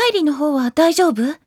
帰りの方は大丈夫？